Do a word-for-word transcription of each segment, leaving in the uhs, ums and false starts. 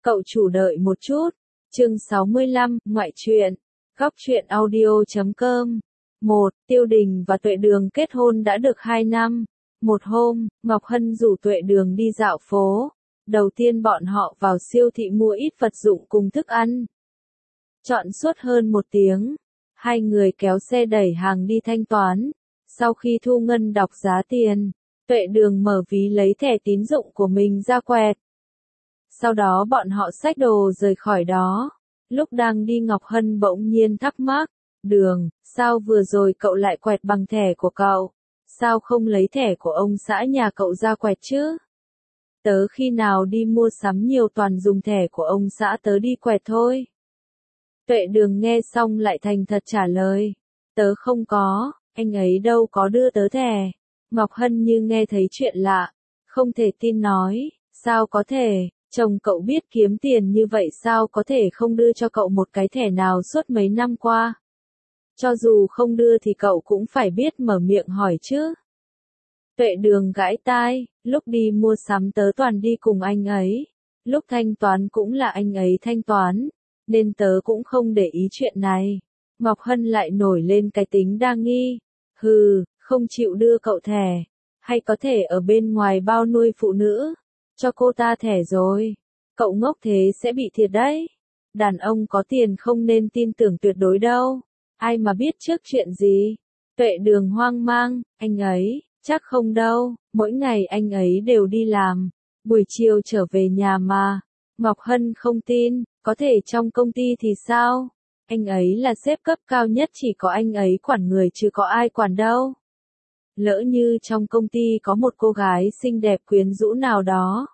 Cậu chủ đợi một chút. Chương sáu mươi lăm, ngoại truyện. Góc truyện audio chấm com. một. Tiêu Đình và Tuệ Đường kết hôn đã được hai năm. Một hôm, Ngọc Hân rủ Tuệ Đường đi dạo phố. Đầu tiên bọn họ vào siêu thị mua ít vật dụng cùng thức ăn. Chọn suốt hơn một tiếng. Hai người kéo xe đẩy hàng đi thanh toán. Sau khi thu ngân đọc giá tiền, Tuệ Đường mở ví lấy thẻ tín dụng của mình ra quẹt. Sau đó bọn họ xách đồ rời khỏi đó. Lúc đang đi Ngọc Hân bỗng nhiên thắc mắc, Đường, sao vừa rồi cậu lại quẹt bằng thẻ của cậu? Sao không lấy thẻ của ông xã nhà cậu ra quẹt chứ? Tớ khi nào đi mua sắm nhiều toàn dùng thẻ của ông xã tớ đi quẹt thôi. Tuệ Đường nghe xong lại thành thật trả lời, tớ không có, anh ấy đâu có đưa tớ thẻ. Ngọc Hân như nghe thấy chuyện lạ, không thể tin nói, sao có thể, chồng cậu biết kiếm tiền như vậy sao có thể không đưa cho cậu một cái thẻ nào suốt mấy năm qua. Cho dù không đưa thì cậu cũng phải biết mở miệng hỏi chứ. Tuệ Đường gãi tai, lúc đi mua sắm tớ toàn đi cùng anh ấy, lúc thanh toán cũng là anh ấy thanh toán, nên tớ cũng không để ý chuyện này. Ngọc Hân lại nổi lên cái tính đa nghi, hừ, không chịu đưa cậu thẻ, hay có thể ở bên ngoài bao nuôi phụ nữ, cho cô ta thẻ rồi, cậu ngốc thế sẽ bị thiệt đấy. Đàn ông có tiền không nên tin tưởng tuyệt đối đâu, ai mà biết trước chuyện gì. Tuệ Đường hoang mang, anh ấy, chắc không đâu, mỗi ngày anh ấy đều đi làm, buổi chiều trở về nhà mà. Ngọc Hân không tin, có thể trong công ty thì sao? Anh ấy là sếp cấp cao nhất, chỉ có anh ấy quản người chứ có ai quản đâu. Lỡ như trong công ty có một cô gái xinh đẹp quyến rũ nào đó.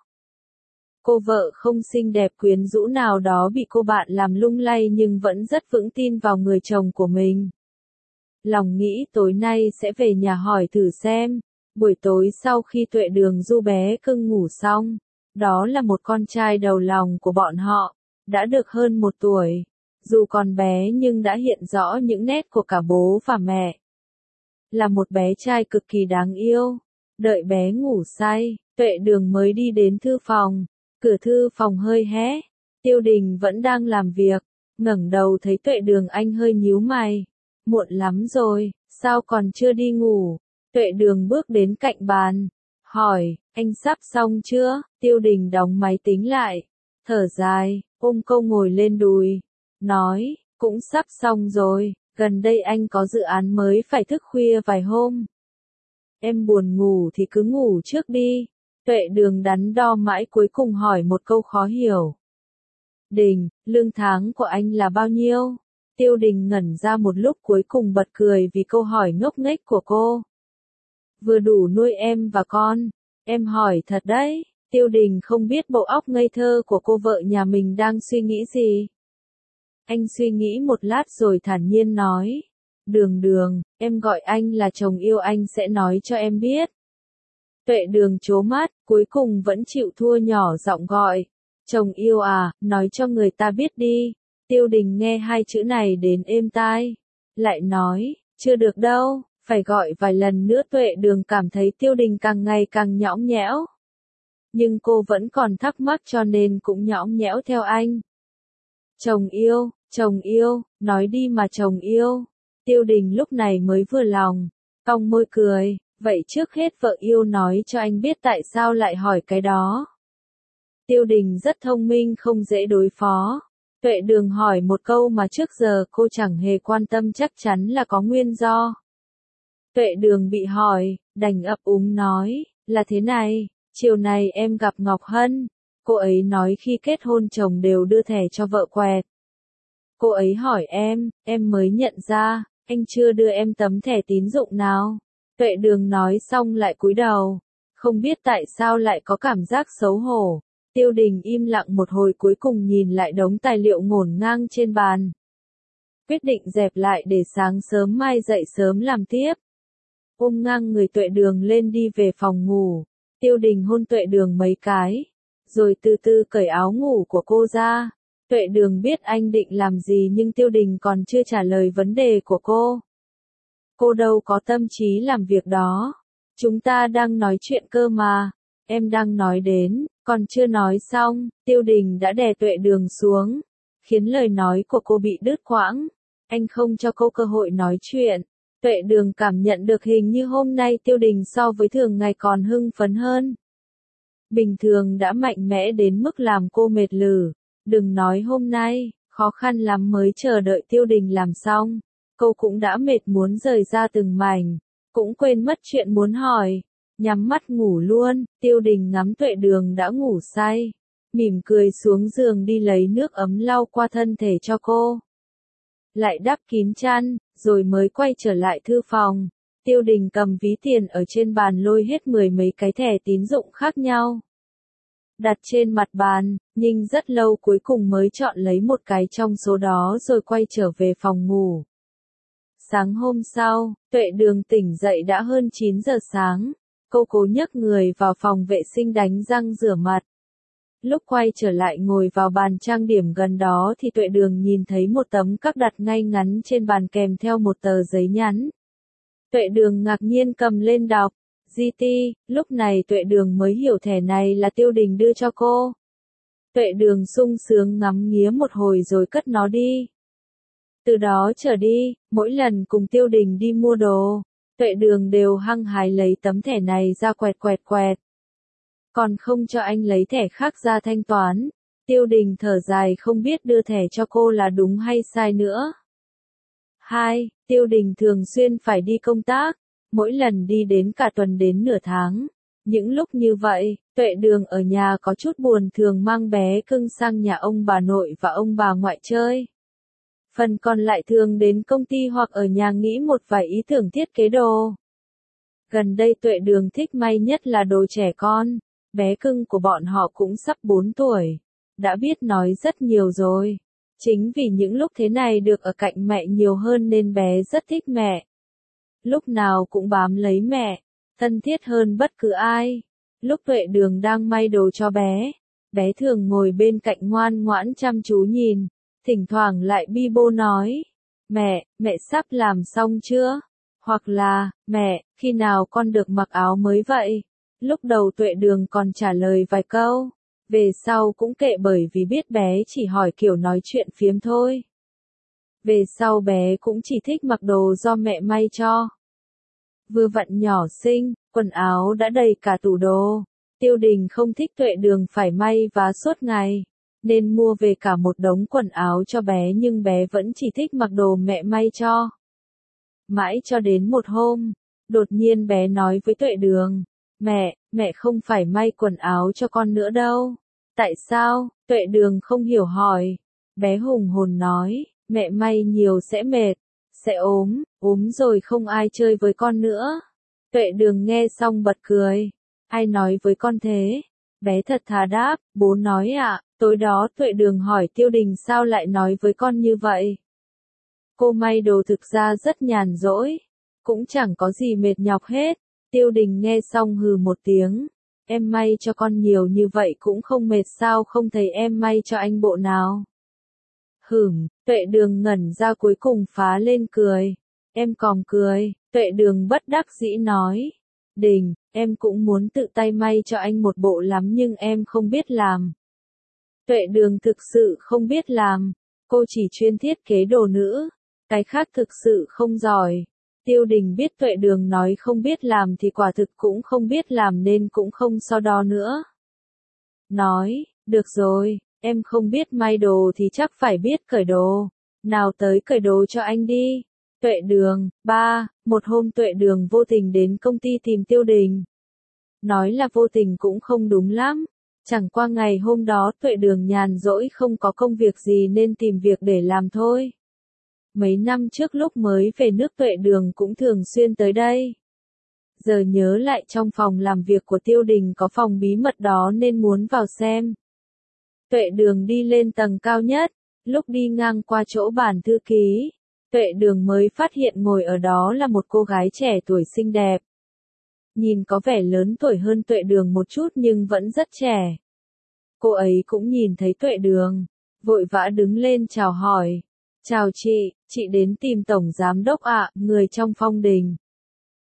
Cô vợ không xinh đẹp quyến rũ nào đó bị cô bạn làm lung lay nhưng vẫn rất vững tin vào người chồng của mình. Lòng nghĩ tối nay sẽ về nhà hỏi thử xem. Buổi tối sau khi Tuệ Đường du bé cưng ngủ xong, đó là một con trai đầu lòng của bọn họ, đã được hơn một tuổi. Dù còn bé nhưng đã hiện rõ những nét của cả bố và mẹ. Là một bé trai cực kỳ đáng yêu. Đợi bé ngủ say, Tuệ Đường mới đi đến thư phòng. Cửa thư phòng hơi hé. Tiêu Đình vẫn đang làm việc. Ngẩng đầu thấy Tuệ Đường anh hơi nhíu mày. Muộn lắm rồi, sao còn chưa đi ngủ? Tuệ Đường bước đến cạnh bàn. Hỏi, anh sắp xong chưa? Tiêu Đình đóng máy tính lại. Thở dài, ôm câu ngồi lên đùi. Nói, cũng sắp xong rồi, gần đây anh có dự án mới phải thức khuya vài hôm. Em buồn ngủ thì cứ ngủ trước đi. Tuệ Đường đắn đo mãi cuối cùng hỏi một câu khó hiểu. Đình, lương tháng của anh là bao nhiêu? Tiêu Đình ngẩn ra một lúc cuối cùng bật cười vì câu hỏi ngốc nghếch của cô. Vừa đủ nuôi em và con. Em hỏi thật đấy. Tiêu Đình không biết bộ óc ngây thơ của cô vợ nhà mình đang suy nghĩ gì. Anh suy nghĩ một lát rồi thản nhiên nói. Đường Đường, em gọi anh là chồng yêu, anh sẽ nói cho em biết. Tuệ Đường trố mắt, cuối cùng vẫn chịu thua, nhỏ giọng gọi. Chồng yêu à, nói cho người ta biết đi. Tiêu Đình nghe hai chữ này đến êm tai. Lại nói, chưa được đâu, phải gọi vài lần nữa. Tuệ Đường cảm thấy Tiêu Đình càng ngày càng nhõng nhẽo. Nhưng cô vẫn còn thắc mắc cho nên cũng nhõng nhẽo theo anh. Chồng yêu, chồng yêu, nói đi mà chồng yêu. Tiêu Đình lúc này mới vừa lòng, cong môi cười, vậy trước hết vợ yêu nói cho anh biết tại sao lại hỏi cái đó. Tiêu Đình rất thông minh không dễ đối phó. Tuệ Đường hỏi một câu mà trước giờ cô chẳng hề quan tâm, chắc chắn là có nguyên do. Tuệ Đường bị hỏi, đành ấp úng nói, là thế này, chiều này em gặp Ngọc Hân, cô ấy nói khi kết hôn chồng đều đưa thẻ cho vợ quẹt. Cô ấy hỏi em, em mới nhận ra, anh chưa đưa em tấm thẻ tín dụng nào. Tuệ Đường nói xong lại cúi đầu, không biết tại sao lại có cảm giác xấu hổ. Tiêu Đình im lặng một hồi cuối cùng nhìn lại đống tài liệu ngổn ngang trên bàn. Quyết định dẹp lại để sáng sớm mai dậy sớm làm tiếp. Ôm ngang người Tuệ Đường lên đi về phòng ngủ. Tiêu Đình hôn Tuệ Đường mấy cái, rồi từ từ cởi áo ngủ của cô ra. Tuệ Đường biết anh định làm gì nhưng Tiêu Đình còn chưa trả lời vấn đề của cô. Cô đâu có tâm trí làm việc đó. Chúng ta đang nói chuyện cơ mà. em đang nói đến, còn chưa nói xong, Tiêu Đình đã đè Tuệ Đường xuống, khiến lời nói của cô bị đứt quãng. Anh không cho cô cơ hội nói chuyện. Tuệ Đường cảm nhận được hình như hôm nay Tiêu Đình so với thường ngày còn hưng phấn hơn. Bình thường đã mạnh mẽ đến mức làm cô mệt lử. Đừng nói hôm nay, khó khăn lắm mới chờ đợi Tiêu Đình làm xong. Cô cũng đã mệt muốn rời ra từng mảnh, cũng quên mất chuyện muốn hỏi. Nhắm mắt ngủ luôn, Tiêu Đình ngắm Tuệ Đường đã ngủ say. Mỉm cười xuống giường đi lấy nước ấm lau qua thân thể cho cô. Lại đắp kín chăn, rồi mới quay trở lại thư phòng. Tiêu Đình cầm ví tiền ở trên bàn lôi hết mười mấy cái thẻ tín dụng khác nhau. Đặt trên mặt bàn, nhưng rất lâu cuối cùng mới chọn lấy một cái trong số đó rồi quay trở về phòng ngủ. Sáng hôm sau, Tuệ Đường tỉnh dậy đã hơn chín giờ sáng. Cô cố nhấc người vào phòng vệ sinh đánh răng rửa mặt. Lúc quay trở lại ngồi vào bàn trang điểm gần đó thì Tuệ Đường nhìn thấy một tấm cắc đặt ngay ngắn trên bàn kèm theo một tờ giấy nhắn. Tuệ Đường ngạc nhiên cầm lên đọc. giê tê, lúc này Tuệ Đường mới hiểu thẻ này là Tiêu Đình đưa cho cô. Tuệ Đường sung sướng ngắm nghía một hồi rồi cất nó đi. Từ đó trở đi, mỗi lần cùng Tiêu Đình đi mua đồ, Tuệ Đường đều hăng hái lấy tấm thẻ này ra quẹt quẹt quẹt. Còn không cho anh lấy thẻ khác ra thanh toán. Tiêu Đình thở dài không biết đưa thẻ cho cô là đúng hay sai nữa. hai. Tiêu Đình thường xuyên phải đi công tác, mỗi lần đi đến cả tuần đến nửa tháng. Những lúc như vậy, Tuệ Đường ở nhà có chút buồn thường mang bé cưng sang nhà ông bà nội và ông bà ngoại chơi. Phần còn lại thường đến công ty hoặc ở nhà nghĩ một vài ý tưởng thiết kế đồ. Gần đây Tuệ Đường thích may nhất là đồ trẻ con. Bé cưng của bọn họ cũng sắp bốn tuổi. Đã biết nói rất nhiều rồi. Chính vì những lúc thế này được ở cạnh mẹ nhiều hơn nên bé rất thích mẹ. Lúc nào cũng bám lấy mẹ, thân thiết hơn bất cứ ai. Lúc Tuệ Đường đang may đồ cho bé, bé thường ngồi bên cạnh ngoan ngoãn chăm chú nhìn, thỉnh thoảng lại bi bô nói, mẹ, mẹ sắp làm xong chưa? Hoặc là, mẹ, khi nào con được mặc áo mới vậy? Lúc đầu Tuệ Đường còn trả lời vài câu, về sau cũng kệ bởi vì biết bé chỉ hỏi kiểu nói chuyện phiếm thôi. Về sau bé cũng chỉ thích mặc đồ do mẹ may cho. Vừa vặn nhỏ xinh, quần áo đã đầy cả tủ đồ. Tiêu Đình không thích Tuệ Đường phải may vá suốt ngày, nên mua về cả một đống quần áo cho bé nhưng bé vẫn chỉ thích mặc đồ mẹ may cho. Mãi cho đến một hôm, đột nhiên bé nói với Tuệ Đường, mẹ, mẹ không phải may quần áo cho con nữa đâu. Tại sao? Tuệ Đường không hiểu hỏi. Bé hùng hồn nói, mẹ may nhiều sẽ mệt, sẽ ốm, ốm rồi không ai chơi với con nữa. Tuệ Đường nghe xong bật cười. Ai nói với con thế? Bé thật thà đáp, bố nói ạ. À. Tối đó Tuệ Đường hỏi Tiêu Đình sao lại nói với con như vậy. Cô may đồ thực ra rất nhàn rỗi, cũng chẳng có gì mệt nhọc hết. Tiêu Đình nghe xong hừ một tiếng. Em may cho con nhiều như vậy cũng không mệt sao không thấy em may cho anh bộ nào. Hửm, Tuệ Đường ngẩn ra cuối cùng phá lên cười. Em còn cười, Tuệ Đường bất đắc dĩ nói. Đình, em cũng muốn tự tay may cho anh một bộ lắm nhưng em không biết làm. Tuệ Đường thực sự không biết làm, cô chỉ chuyên thiết kế đồ nữ, cái khác thực sự không giỏi. Tiêu Đình biết Tuệ Đường nói không biết làm thì quả thực cũng không biết làm nên cũng không so đo nữa. Nói, được rồi, em không biết may đồ thì chắc phải biết cởi đồ. Nào tới cởi đồ cho anh đi. Tuệ Đường, ba, một hôm Tuệ Đường vô tình đến công ty tìm Tiêu Đình. Nói là vô tình cũng không đúng lắm. Chẳng qua ngày hôm đó Tuệ Đường nhàn rỗi không có công việc gì nên tìm việc để làm thôi. Mấy năm trước lúc mới về nước Tuệ Đường cũng thường xuyên tới đây. Giờ nhớ lại trong phòng làm việc của Tiêu Đình có phòng bí mật đó nên muốn vào xem. Tuệ Đường đi lên tầng cao nhất, lúc đi ngang qua chỗ bàn thư ký, Tuệ Đường mới phát hiện ngồi ở đó là một cô gái trẻ tuổi xinh đẹp. Nhìn có vẻ lớn tuổi hơn Tuệ Đường một chút nhưng vẫn rất trẻ. Cô ấy cũng nhìn thấy Tuệ Đường, vội vã đứng lên chào hỏi. Chào chị, chị đến tìm Tổng Giám Đốc ạ, người trong Phong Đình.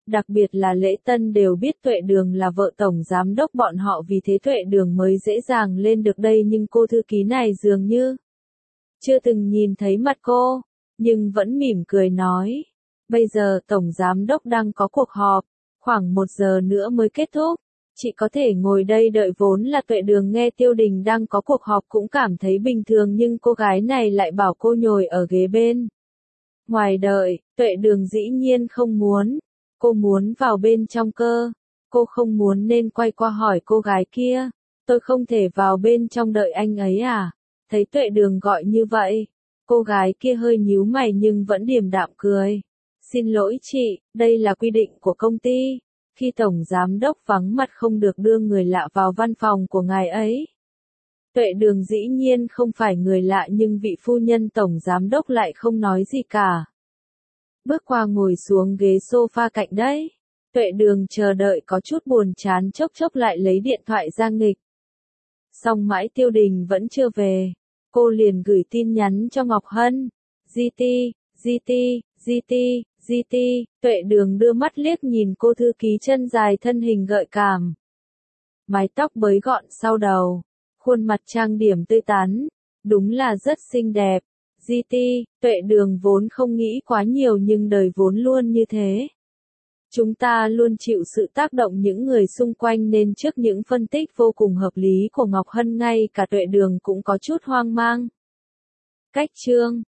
Đặc biệt là Lễ Tân đều biết Tuệ Đường là vợ tổng giám đốc bọn họ, vì thế Tuệ Đường mới dễ dàng lên được đây, nhưng cô thư ký này dường như chưa từng nhìn thấy mặt cô, nhưng vẫn mỉm cười nói. Bây giờ tổng giám đốc đang có cuộc họp, khoảng một giờ nữa mới kết thúc. Chị có thể ngồi đây đợi. Vốn là Tuệ Đường nghe Tiêu Đình đang có cuộc họp cũng cảm thấy bình thường, nhưng cô gái này lại bảo cô ngồi ở ghế bên ngoài đợi. Tuệ Đường dĩ nhiên không muốn, cô muốn vào bên trong cơ. Cô không muốn nên quay qua hỏi cô gái kia, tôi không thể vào bên trong đợi anh ấy à? Thấy Tuệ Đường gọi như vậy, cô gái kia hơi nhíu mày nhưng vẫn điềm đạm cười. Xin lỗi chị, đây là quy định của công ty. Khi tổng giám đốc vắng mặt không được đưa người lạ vào văn phòng của ngài ấy. Tuệ Đường dĩ nhiên không phải người lạ, nhưng vị phu nhân tổng giám đốc lại không nói gì cả. Bước qua ngồi xuống ghế sofa cạnh đấy. Tuệ Đường chờ đợi có chút buồn chán, chốc chốc lại lấy điện thoại ra nghịch. Xong mãi Tiêu Đình vẫn chưa về. Cô liền gửi tin nhắn cho Ngọc Hân. giê tê, giê tê, giê tê, giê tê. Tuệ Đường đưa mắt liếc nhìn cô thư ký chân dài thân hình gợi cảm. Mái tóc bới gọn sau đầu. Khuôn mặt trang điểm tươi tắn. Đúng là rất xinh đẹp. giê tê, Tuệ Đường vốn không nghĩ quá nhiều, nhưng đời vốn luôn như thế. Chúng ta luôn chịu sự tác động những người xung quanh, nên trước những phân tích vô cùng hợp lý của Ngọc Hân, ngay cả Tuệ Đường cũng có chút hoang mang. Cách chương